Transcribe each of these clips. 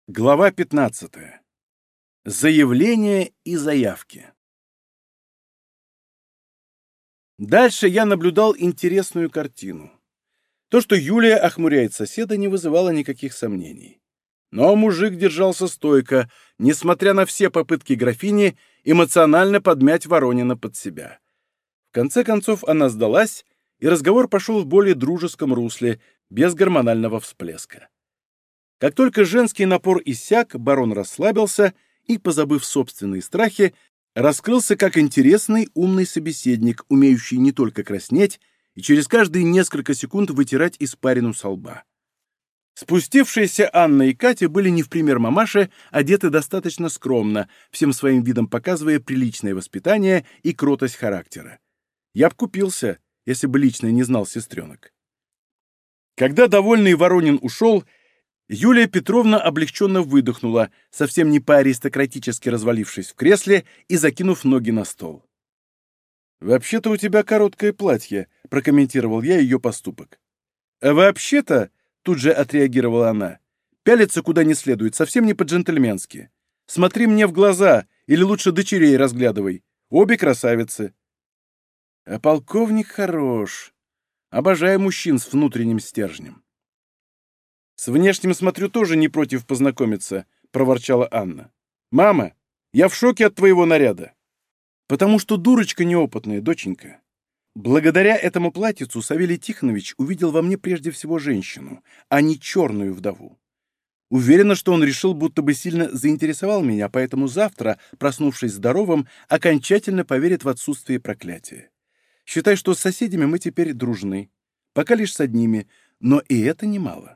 Глава 15. Заявления и заявки. Дальше я наблюдал интересную картину. То, что Юлия охмуряет соседа, не вызывало никаких сомнений. Но мужик держался стойко, несмотря на все попытки графини эмоционально подмять Воронина под себя. В конце концов она сдалась, и разговор пошел в более дружеском русле, без гормонального всплеска. Как только женский напор иссяк, барон расслабился и, позабыв собственные страхи, раскрылся как интересный, умный собеседник, умеющий не только краснеть и через каждые несколько секунд вытирать испарину со лба. Спустившиеся Анна и Катя были не в пример мамаше, одеты достаточно скромно, всем своим видом показывая приличное воспитание и кротость характера. Я б купился, если бы лично не знал сестренок. Когда довольный Воронин ушел, Юлия Петровна облегченно выдохнула, совсем не по-аристократически развалившись в кресле и закинув ноги на стол. «Вообще-то у тебя короткое платье», — прокомментировал я ее поступок. «А вообще-то», — тут же отреагировала она, — «пялиться куда не следует, совсем не по-джентльменски. Смотри мне в глаза или лучше дочерей разглядывай. Обе красавицы». «А полковник хорош. Обожаю мужчин с внутренним стержнем». «С внешним, смотрю, тоже не против познакомиться», — проворчала Анна. «Мама, я в шоке от твоего наряда». «Потому что дурочка неопытная, доченька. Благодаря этому платьицу Савелий Тихонович увидел во мне прежде всего женщину, а не черную вдову. Уверена, что он решил, будто бы сильно заинтересовал меня, поэтому завтра, проснувшись здоровым, окончательно поверит в отсутствие проклятия. Считай, что с соседями мы теперь дружны. Пока лишь с одними, но и это немало».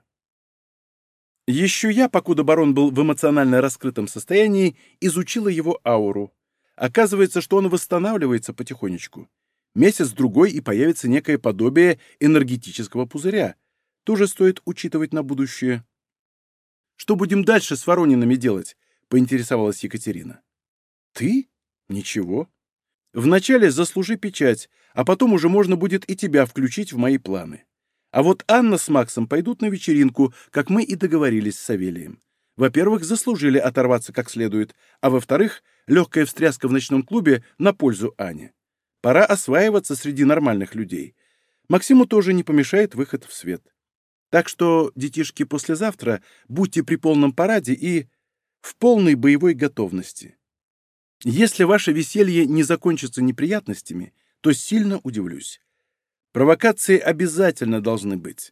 Еще я, покуда барон был в эмоционально раскрытом состоянии, изучила его ауру. Оказывается, что он восстанавливается потихонечку. Месяц-другой, и появится некое подобие энергетического пузыря. Тоже стоит учитывать на будущее. «Что будем дальше с Воронинами делать?» — поинтересовалась Екатерина. «Ты? Ничего. Вначале заслужи печать, а потом уже можно будет и тебя включить в мои планы. А вот Анна с Максом пойдут на вечеринку, как мы и договорились с Савелием. Во-первых, заслужили оторваться как следует, а во-вторых, легкая встряска в ночном клубе на пользу Ане. Пора осваиваться среди нормальных людей. Максиму тоже не помешает выход в свет. Так что, детишки, послезавтра будьте при полном параде и в полной боевой готовности. Если ваше веселье не закончится неприятностями, то сильно удивлюсь. Провокации обязательно должны быть.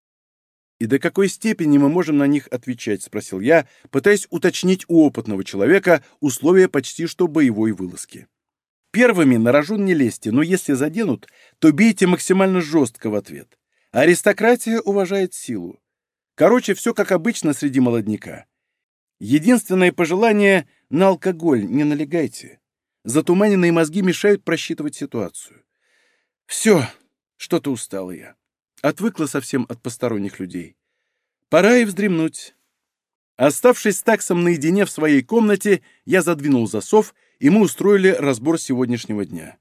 «И до какой степени мы можем на них отвечать?» — спросил я, пытаясь уточнить у опытного человека условия почти что боевой вылазки. «Первыми на рожон не лезьте, но если заденут, то бейте максимально жестко в ответ. Аристократия уважает силу. Короче, все как обычно среди молодняка. Единственное пожелание — на алкоголь не налегайте. Затуманенные мозги мешают просчитывать ситуацию. Все. Что-то устала я. Отвыкла совсем от посторонних людей. Пора и вздремнуть». Оставшись с таксом наедине в своей комнате, я задвинул засов, и мы устроили разбор сегодняшнего дня.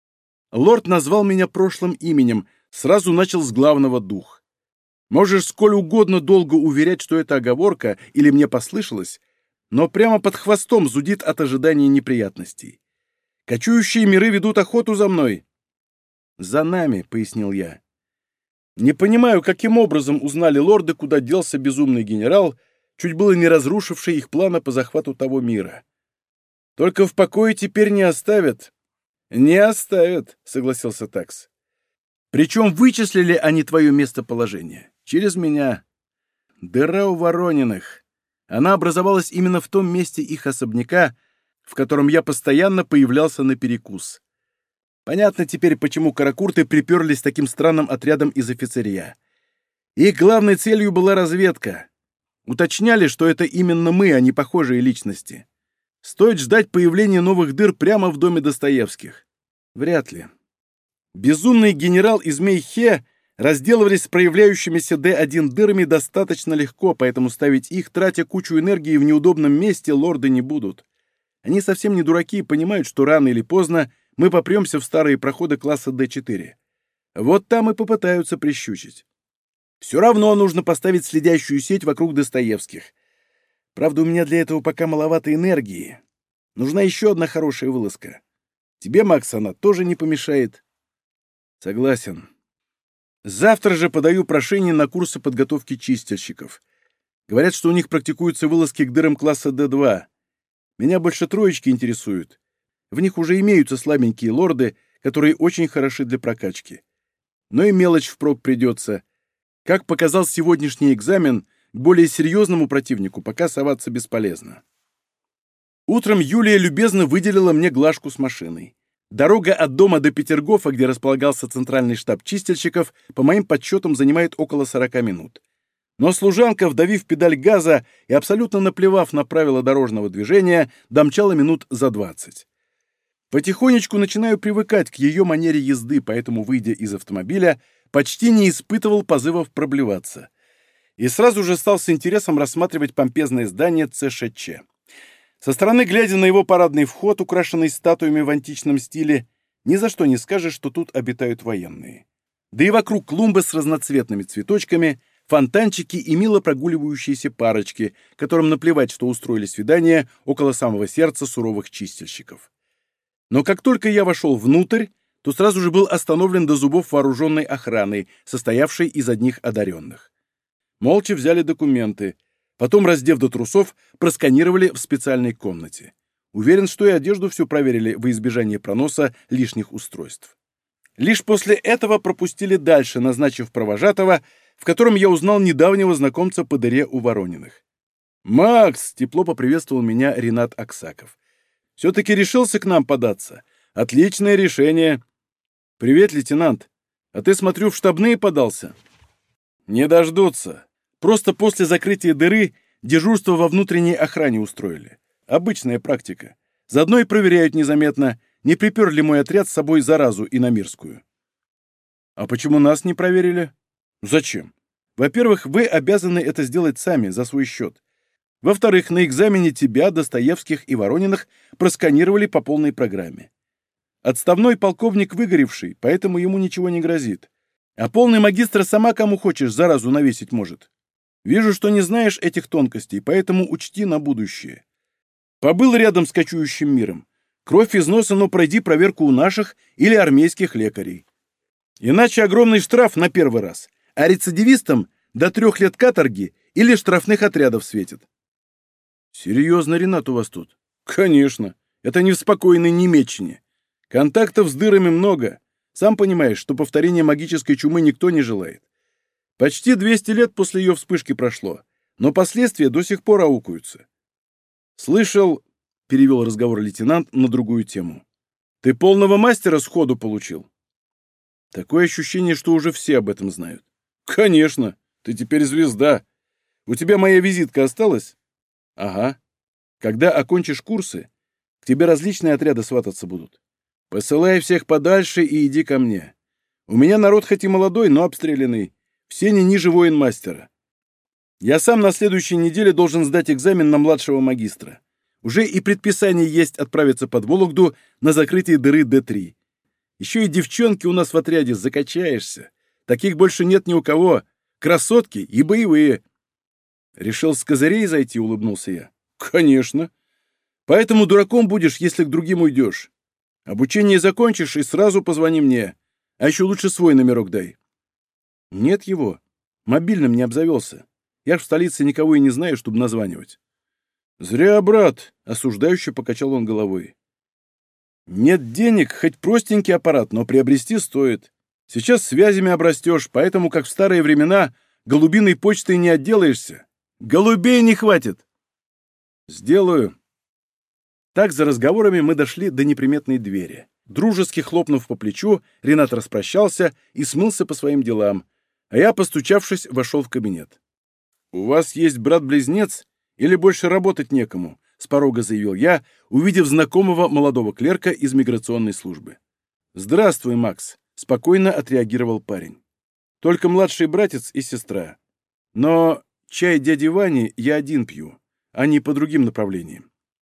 Лорд назвал меня прошлым именем, сразу начал с главного дух. Можешь сколь угодно долго уверять, что это оговорка или мне послышалось, но прямо под хвостом зудит от ожидания неприятностей. Кочующие миры ведут охоту за мной. «За нами», — пояснил я. Не понимаю, каким образом узнали лорды, куда делся безумный генерал, чуть было не разрушивший их планы по захвату того мира. Только в покое теперь не оставят. «Не оставят», — согласился Такс. «Причем вычислили они твое местоположение. Через меня. Дыра у Ворониных. Она образовалась именно в том месте их особняка, в котором я постоянно появлялся на перекус. Понятно теперь, почему каракурты приперлись таким странным отрядом из офицерия. Их главной целью была разведка. Уточняли, что это именно мы, а не похожие личности. Стоит ждать появления новых дыр прямо в доме Достоевских? Вряд ли. Безумный генерал и змей Хе разделывались с проявляющимися Д1 дырами достаточно легко, поэтому ставить их, тратя кучу энергии в неудобном месте, лорды не будут. Они совсем не дураки и понимают, что рано или поздно мы попремся в старые проходы класса D4. Вот там и попытаются прищучить. Все равно нужно поставить следящую сеть вокруг Достоевских. Правда, у меня для этого пока маловато энергии. Нужна еще одна хорошая вылазка. Тебе, Макс, она тоже не помешает. Согласен. Завтра же подаю прошение на курсы подготовки чистильщиков. Говорят, что у них практикуются вылазки к дырам класса D2. Меня больше троечки интересуют. В них уже имеются слабенькие лорды, которые очень хороши для прокачки. Но и мелочь впрок придется. Как показал сегодняшний экзамен, к более серьезному противнику пока соваться бесполезно. Утром Юлия любезно выделила мне Глашку с машиной. Дорога от дома до Петергофа, где располагался центральный штаб чистильщиков, по моим подсчетам занимает около 40 минут. Но служанка, вдавив педаль газа и абсолютно наплевав на правила дорожного движения, домчала минут за 20. Потихонечку начинаю привыкать к ее манере езды, поэтому, выйдя из автомобиля, почти не испытывал позывов проблеваться. И сразу же стал с интересом рассматривать помпезное здание ЦШЧ. Со стороны, глядя на его парадный вход, украшенный статуями в античном стиле, ни за что не скажешь, что тут обитают военные. Да и вокруг клумбы с разноцветными цветочками, фонтанчики и мило прогуливающиеся парочки, которым наплевать, что устроили свидание около самого сердца суровых чистильщиков. Но как только я вошел внутрь, то сразу же был остановлен до зубов вооруженной охраной, состоявшей из одних одаренных. Молча взяли документы, потом, раздев до трусов, просканировали в специальной комнате. Уверен, что и одежду всю проверили во избежание проноса лишних устройств. Лишь после этого пропустили дальше, назначив провожатого, в котором я узнал недавнего знакомца по дыре у Ворониных. «Макс!» — тепло поприветствовал меня Ренат Аксаков. «Все-таки решился к нам податься. Отличное решение!» «Привет, лейтенант! А ты, смотрю, в штабные подался?» «Не дождутся. Просто после закрытия дыры дежурство во внутренней охране устроили. Обычная практика. Заодно и проверяют незаметно, не припер ли мой отряд с собой заразу иномирскую». «А почему нас не проверили?» «Зачем? Во-первых, вы обязаны это сделать сами, за свой счет. Во-вторых, на экзамене тебя, Достоевских и Ворониных просканировали по полной программе. Отставной полковник выгоревший, поэтому ему ничего не грозит. А полный магистр сама кому хочешь заразу навесить может. Вижу, что не знаешь этих тонкостей, поэтому учти на будущее. Побыл рядом с кочующим миром. Кровь из носа, но пройди проверку у наших или армейских лекарей. Иначе огромный штраф на первый раз, а рецидивистам до 3 лет каторги или штрафных отрядов светит». «Серьезно, Ренат, у вас тут?» «Конечно. Это не в спокойной Немеччине. Контактов с дырами много. Сам понимаешь, что повторения магической чумы никто не желает. Почти 200 лет после ее вспышки прошло, но последствия до сих пор аукаются». «Слышал», — перевел разговор лейтенант на другую тему, — «ты полного мастера сходу получил?» «Такое ощущение, что уже все об этом знают». «Конечно. Ты теперь звезда. У тебя моя визитка осталась?» «Ага. Когда окончишь курсы, к тебе различные отряды свататься будут. Посылай всех подальше и иди ко мне. У меня народ хоть и молодой, но обстрелянный. Все не ниже воин-мастера. Я сам на следующей неделе должен сдать экзамен на младшего магистра. Уже и предписание есть отправиться под Вологду на закрытие дыры Д3. Еще и девчонки у нас в отряде, закачаешься. Таких больше нет ни у кого. Красотки и боевые». «Решил с козырей зайти?» — улыбнулся я. «Конечно. Поэтому дураком будешь, если к другим уйдешь. Обучение закончишь и сразу позвони мне. А еще лучше свой номерок дай». «Нет его. Мобильным не обзавелся. Я ж в столице никого и не знаю, чтобы названивать». «Зря, брат», — осуждающе покачал он головой. «Нет денег, хоть простенький аппарат, но приобрести стоит. Сейчас связями обрастешь, поэтому, как в старые времена, голубиной почтой не отделаешься. Голубей не хватит». «Сделаю». Так, за разговорами мы дошли до неприметной двери. Дружески хлопнув по плечу, Ренат распрощался и смылся по своим делам, а я, постучавшись, вошел в кабинет. «У вас есть брат-близнец или больше работать некому?» — с порога заявил я, увидев знакомого молодого клерка из миграционной службы. «Здравствуй, Макс», — спокойно отреагировал парень. «Только младший братец и сестра. Но чай дяди Вани я один пью, а не по другим направлениям».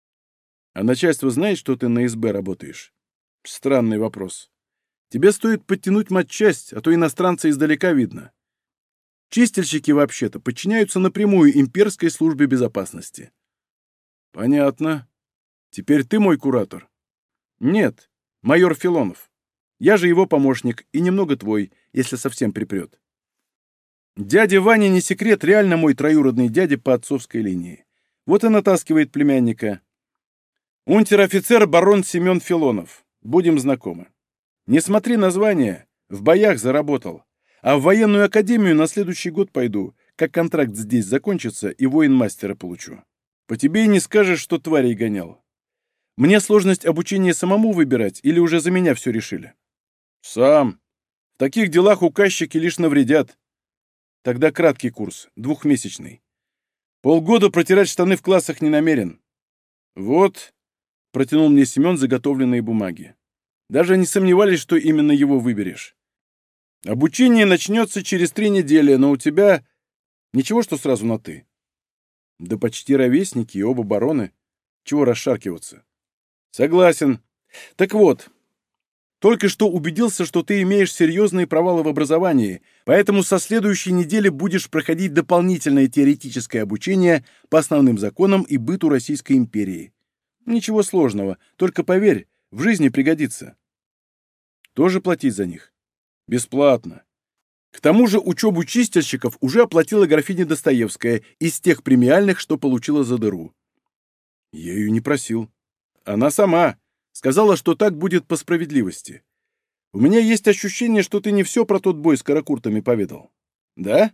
«А начальство знает, что ты на СБ работаешь?» «Странный вопрос. Тебе стоит подтянуть матчасть, а то иностранца издалека видно». Чистильщики вообще-то подчиняются напрямую имперской службе безопасности. Понятно. Теперь ты мой куратор? Нет, майор Филонов. Я же его помощник и немного твой, если совсем припрет. Дядя Ваня не секрет, реально мой троюродный дядя по отцовской линии. Вот и натаскивает племянника. Унтер-офицер барон Семен Филонов. Будем знакомы. Не смотри название, в боях заработал. А в военную академию на следующий год пойду, как контракт здесь закончится, и воин-мастера получу. По тебе и не скажешь, что тварей гонял. Мне сложность обучения самому выбирать или уже за меня все решили? Сам. В таких делах указчики лишь навредят. Тогда краткий курс, 2-месячный. Полгода протирать штаны в классах не намерен. Вот, протянул мне Семен заготовленные бумаги. Даже не сомневались, что именно его выберешь. Обучение начнется через 3 недели, но у тебя... Ничего, что сразу на «ты». Да почти ровесники и оба бароны. Чего расшаркиваться? Согласен. Так вот, только что убедился, что ты имеешь серьезные провалы в образовании, поэтому со следующей недели будешь проходить дополнительное теоретическое обучение по основным законам и быту Российской империи. Ничего сложного, только поверь, в жизни пригодится. Тоже платить за них? Бесплатно. К тому же учебу чистильщиков уже оплатила графиня Достоевская из тех премиальных, что получила за дыру. Я ее не просил. Она сама. Сказала, что так будет по справедливости. У меня есть ощущение, что ты не все про тот бой с каракуртами поведал. Да?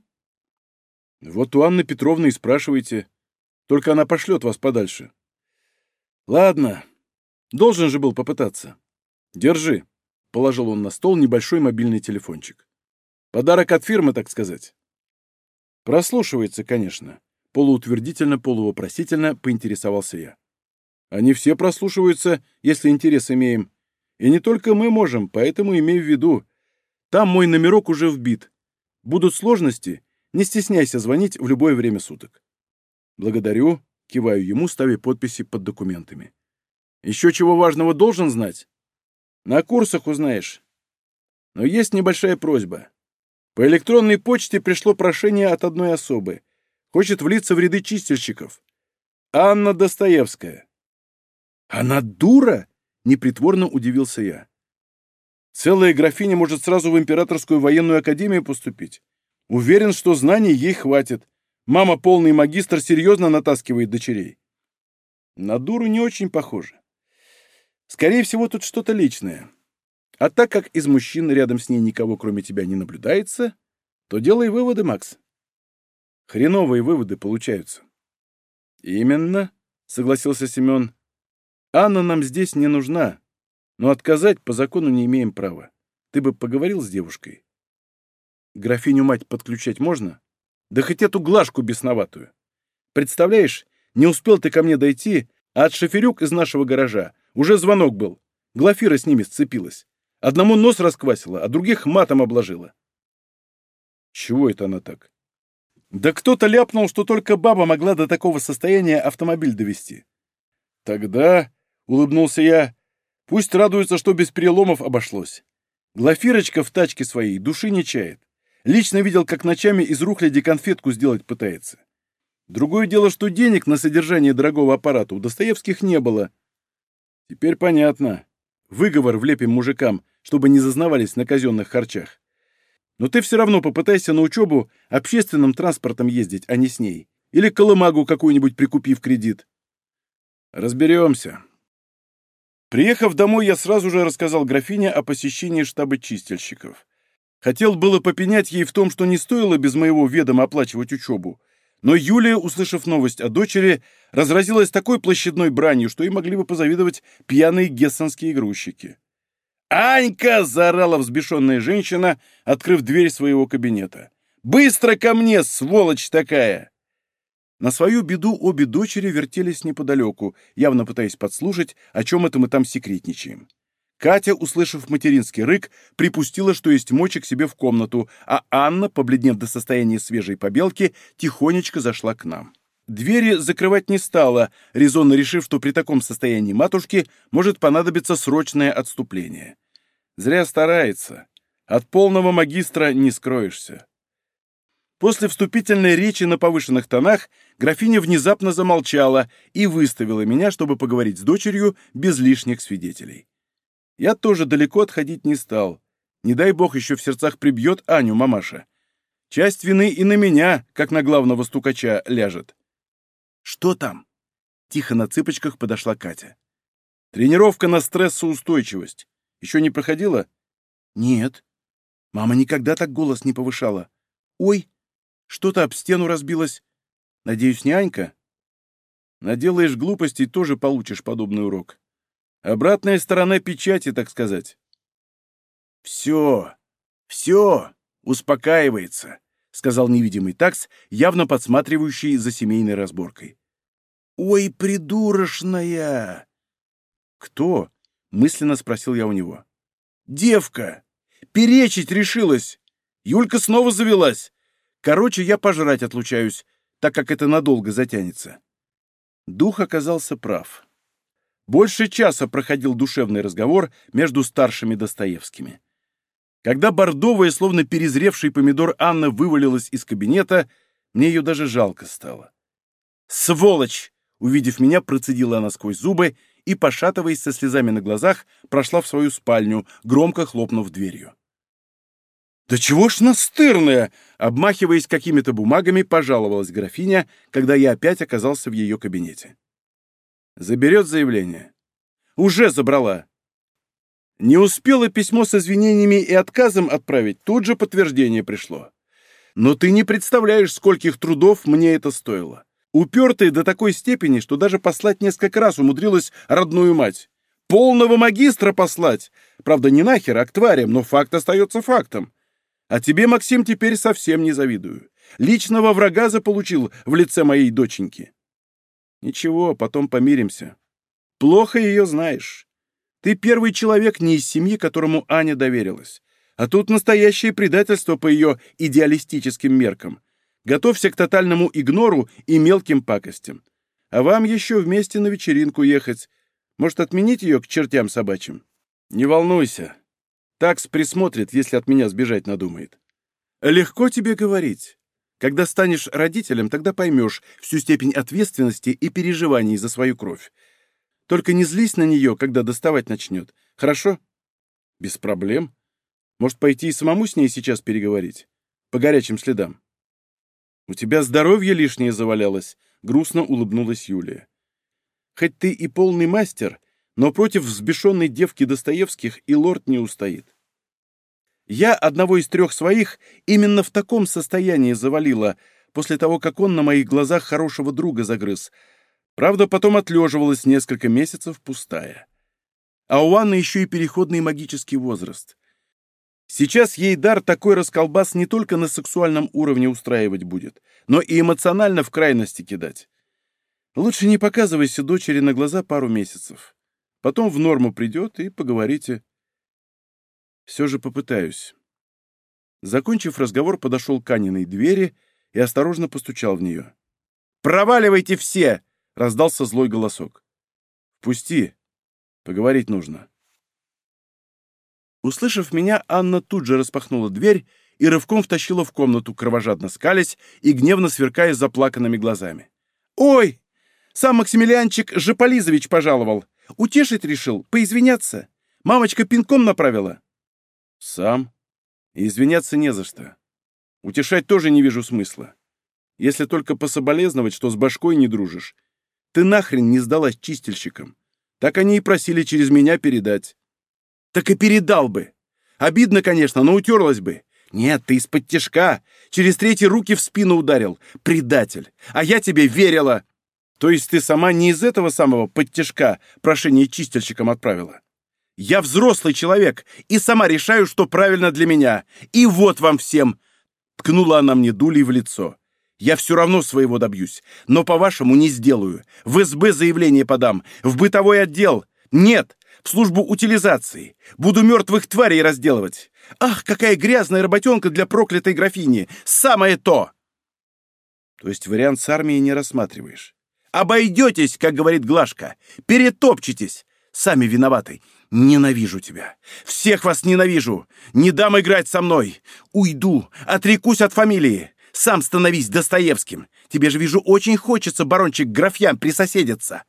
Вот у Анны Петровны и спрашивайте. Только она пошлет вас подальше. Ладно. Должен же был попытаться. Держи. Положил он на стол небольшой мобильный телефончик. Подарок от фирмы, так сказать. Прослушивается, конечно. Полуутвердительно, полувопросительно поинтересовался я. Они все прослушиваются, если интерес имеем. И не только мы можем, поэтому имей в виду. Там мой номерок уже вбит. Будут сложности, не стесняйся звонить в любое время суток. Благодарю, киваю ему, ставя подписи под документами. Еще чего важного должен знать? На курсах узнаешь. Но есть небольшая просьба. По электронной почте пришло прошение от одной особы. Хочет влиться в ряды чистильщиков. Анна Достоевская. Она дура? Непритворно удивился я. Целая графиня может сразу в Императорскую военную академию поступить. Уверен, что знаний ей хватит. Мама полный магистр серьезно натаскивает дочерей. На дуру не очень похоже. Скорее всего, тут что-то личное. А так как из мужчин рядом с ней никого, кроме тебя, не наблюдается, то делай выводы, Макс. Хреновые выводы получаются. Именно, согласился Семен. Анна нам здесь не нужна, но отказать по закону не имеем права. Ты бы поговорил с девушкой? Графиню-мать подключать можно? Да хоть эту Глашку бесноватую. Представляешь, не успел ты ко мне дойти, а от шоферюк из нашего гаража уже звонок был. Глафира с ними сцепилась. Одному нос расквасила, а других матом обложила. Чего это она так? Да кто-то ляпнул, что только баба могла до такого состояния автомобиль довести. Тогда, улыбнулся я, пусть радуется, что без переломов обошлось. Глафирочка в тачке своей души не чает. Лично видел, как ночами из рухляди конфетку сделать пытается. Другое дело, что денег на содержание дорогого аппарата у Достоевских не было. Теперь понятно. Выговор влепим мужикам, чтобы не зазнавались на казенных харчах. Но ты все равно попытайся на учебу общественным транспортом ездить, а не с ней. Или колымагу какую-нибудь прикупи в кредит. Разберемся. Приехав домой, я сразу же рассказал графине о посещении штаба чистильщиков. Хотел было попенять ей в том, что не стоило без моего ведома оплачивать учебу, но Юлия, услышав новость о дочери, разразилась такой площадной бранью, что и могли бы позавидовать пьяные гессенские грузчики. «Анька!» — заорала взбешенная женщина, открыв дверь своего кабинета. «Быстро ко мне, сволочь такая!» На свою беду обе дочери вертелись неподалеку, явно пытаясь подслушать, о чем это мы там секретничаем. Катя, услышав материнский рык, припустила, что есть мочи, к себе в комнату, а Анна, побледнев до состояния свежей побелки, тихонечко зашла к нам. Двери закрывать не стала, резонно решив, что при таком состоянии матушки может понадобиться срочное отступление. Зря старается. От полного магистра не скроешься. После вступительной речи на повышенных тонах графиня внезапно замолчала и выставила меня, чтобы поговорить с дочерью без лишних свидетелей. Я тоже далеко отходить не стал. Не дай бог еще в сердцах прибьет Аню мамаша. Часть вины и на меня, как на главного стукача, ляжет. «Что там?» Тихо на цыпочках подошла Катя. «Тренировка на стрессоустойчивость. Еще не проходила?» «Нет. Мама никогда так голос не повышала. Ой, что-то об стену разбилось. Надеюсь, не Анька?» «Наделаешь глупостей, тоже получишь подобный урок. Обратная сторона печати, так сказать». «Все, успокаивается», — сказал невидимый такс, явно подсматривающий за семейной разборкой. «Ой, придурочная!» «Кто?» — мысленно спросил я у него. «Девка! Перечить решилась! Юлька снова завелась! Короче, я пожрать отлучаюсь, так как это надолго затянется». Дух оказался прав. Больше часа проходил душевный разговор между старшими Достоевскими. Когда бордовая, словно перезревший помидор Анна вывалилась из кабинета, мне ее даже жалко стало. «Сволочь!» — увидев меня, процедила она сквозь зубы и, пошатываясь со слезами на глазах, прошла в свою спальню, громко хлопнув дверью. «Да чего ж настырная!» — обмахиваясь какими-то бумагами, пожаловалась графиня, когда я опять оказался в ее кабинете. «Заберет заявление?» «Уже забрала. Не успела письмо с извинениями и отказом отправить, тут же подтверждение пришло. Но ты не представляешь, скольких трудов мне это стоило. Упертая до такой степени, что даже послать несколько раз умудрилась родную мать. Полного магистра послать. Правда, не нахер, а к тварям, но факт остается фактом. А тебе, Максим, теперь совсем не завидую. Личного врага заполучил в лице моей доченьки. Ничего, потом помиримся. Плохо ее знаешь. Ты первый человек не из семьи, которому Аня доверилась. А тут настоящее предательство по ее идеалистическим меркам. Готовься к тотальному игнору и мелким пакостям. А вам еще вместе на вечеринку ехать. Может, отменить ее к чертям собачьим? Не волнуйся. Такс присмотрит, если от меня сбежать надумает. Легко тебе говорить. Когда станешь родителем, тогда поймешь всю степень ответственности и переживаний за свою кровь. Только не злись на нее, когда доставать начнет. Хорошо? Без проблем. Может, пойти и самому с ней сейчас переговорить? По горячим следам. У тебя здоровье лишнее завалялось, грустно улыбнулась Юлия. Хоть ты и полный мастер, но против взбешенной девки Достоевских и лорд не устоит. Я одного из 3 своих именно в таком состоянии завалила, после того, как он на моих глазах хорошего друга загрыз. Правда, потом отлеживалась несколько месяцев пустая. А у Анны еще и переходный магический возраст. Сейчас ей дар такой расколбас не только на сексуальном уровне устраивать будет, но и эмоционально в крайности кидать. Лучше не показывайся дочери на глаза пару месяцев. Потом в норму придет и поговорите. Все же попытаюсь. Закончив разговор, подошел к Аниной двери и осторожно постучал в нее. «Проваливайте все!» — раздался злой голосок. «Пусти. Поговорить нужно». Услышав меня, Анна тут же распахнула дверь и рывком втащила в комнату, кровожадно скалясь и гневно сверкая заплаканными глазами. «Ой! Сам Максимилианчик Жополизович пожаловал. Утешить решил, поизвиняться. Мамочка пинком направила». «Сам? И извиняться не за что. Утешать тоже не вижу смысла. Если только пособолезновать, что с башкой не дружишь. Ты нахрен не сдалась чистильщикам. Так они и просили через меня передать». «Так и передал бы. Обидно, конечно, но утерлась бы. Нет, ты из-под тишка. Через 3 руки в спину ударил. Предатель. А я тебе верила». «То есть ты сама не из этого самого подтишка прошение чистильщикам отправила?» «Я взрослый человек и сама решаю, что правильно для меня. И вот вам всем!» Ткнула она мне дулей в лицо. «Я все равно своего добьюсь, но по-вашему не сделаю. В СБ заявление подам, в бытовой отдел. Нет, в службу утилизации. Буду мертвых тварей разделывать. Ах, какая грязная работенка для проклятой графини! Самое то!» «То есть вариант с армией не рассматриваешь?» «Обойдетесь, как говорит Глашка. Перетопчетесь. Сами виноваты. Ненавижу тебя. Всех вас ненавижу. Не дам играть со мной. Уйду, отрекусь от фамилии. Сам становись Достоевским. Тебе же, вижу, очень хочется, барончик, к графьям присоседиться.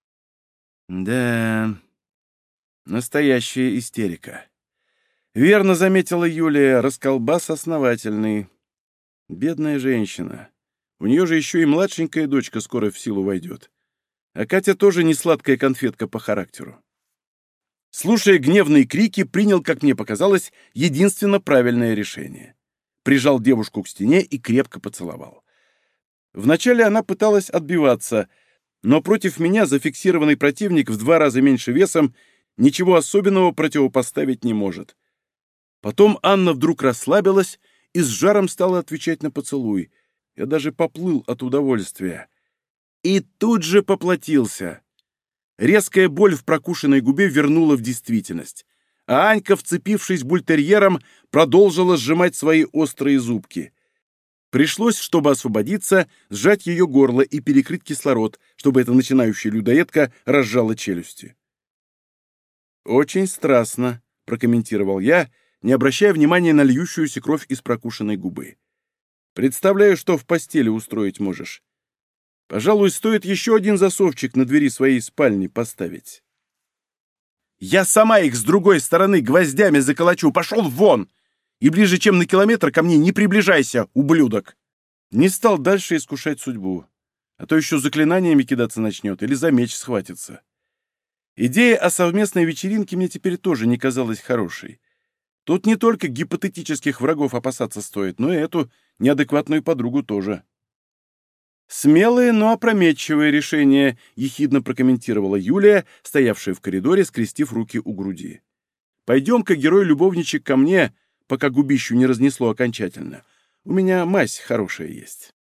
Да, настоящая истерика. Верно заметила Юлия, расколбас основательный. Бедная женщина. У нее же еще и младшенькая дочка скоро в силу войдет. А Катя тоже не сладкая конфетка по характеру. Слушая гневные крики, принял, как мне показалось, единственно правильное решение. Прижал девушку к стене и крепко поцеловал. Вначале она пыталась отбиваться, но против меня зафиксированный противник в 2 раза меньше весом ничего особенного противопоставить не может. Потом Анна вдруг расслабилась и с жаром стала отвечать на поцелуй. Я даже поплыл от удовольствия. И тут же поплатился. Резкая боль в прокушенной губе вернула в действительность, а Анька, вцепившись бультерьером, продолжила сжимать свои острые зубки. Пришлось, чтобы освободиться, сжать ее горло и перекрыть кислород, чтобы эта начинающая людоедка разжала челюсти. «Очень страстно», — прокомментировал я, не обращая внимания на льющуюся кровь из прокушенной губы. «Представляю, что в постели устроить можешь. Пожалуй, стоит еще один засовчик на двери своей спальни поставить». «Я сама их с другой стороны гвоздями заколочу! Пошел вон! И ближе, чем на километр, ко мне не приближайся, ублюдок!» Не стал дальше искушать судьбу, а то еще заклинаниями кидаться начнет или за меч схватится. Идея о совместной вечеринке мне теперь тоже не казалась хорошей. Тут не только гипотетических врагов опасаться стоит, но и эту неадекватную подругу тоже. «Смелое, но опрометчивое решение», — ехидно прокомментировала Юлия, стоявшая в коридоре, скрестив руки у груди. «Пойдем-ка, герой-любовничек, ко мне, пока губищу не разнесло окончательно. У меня мазь хорошая есть».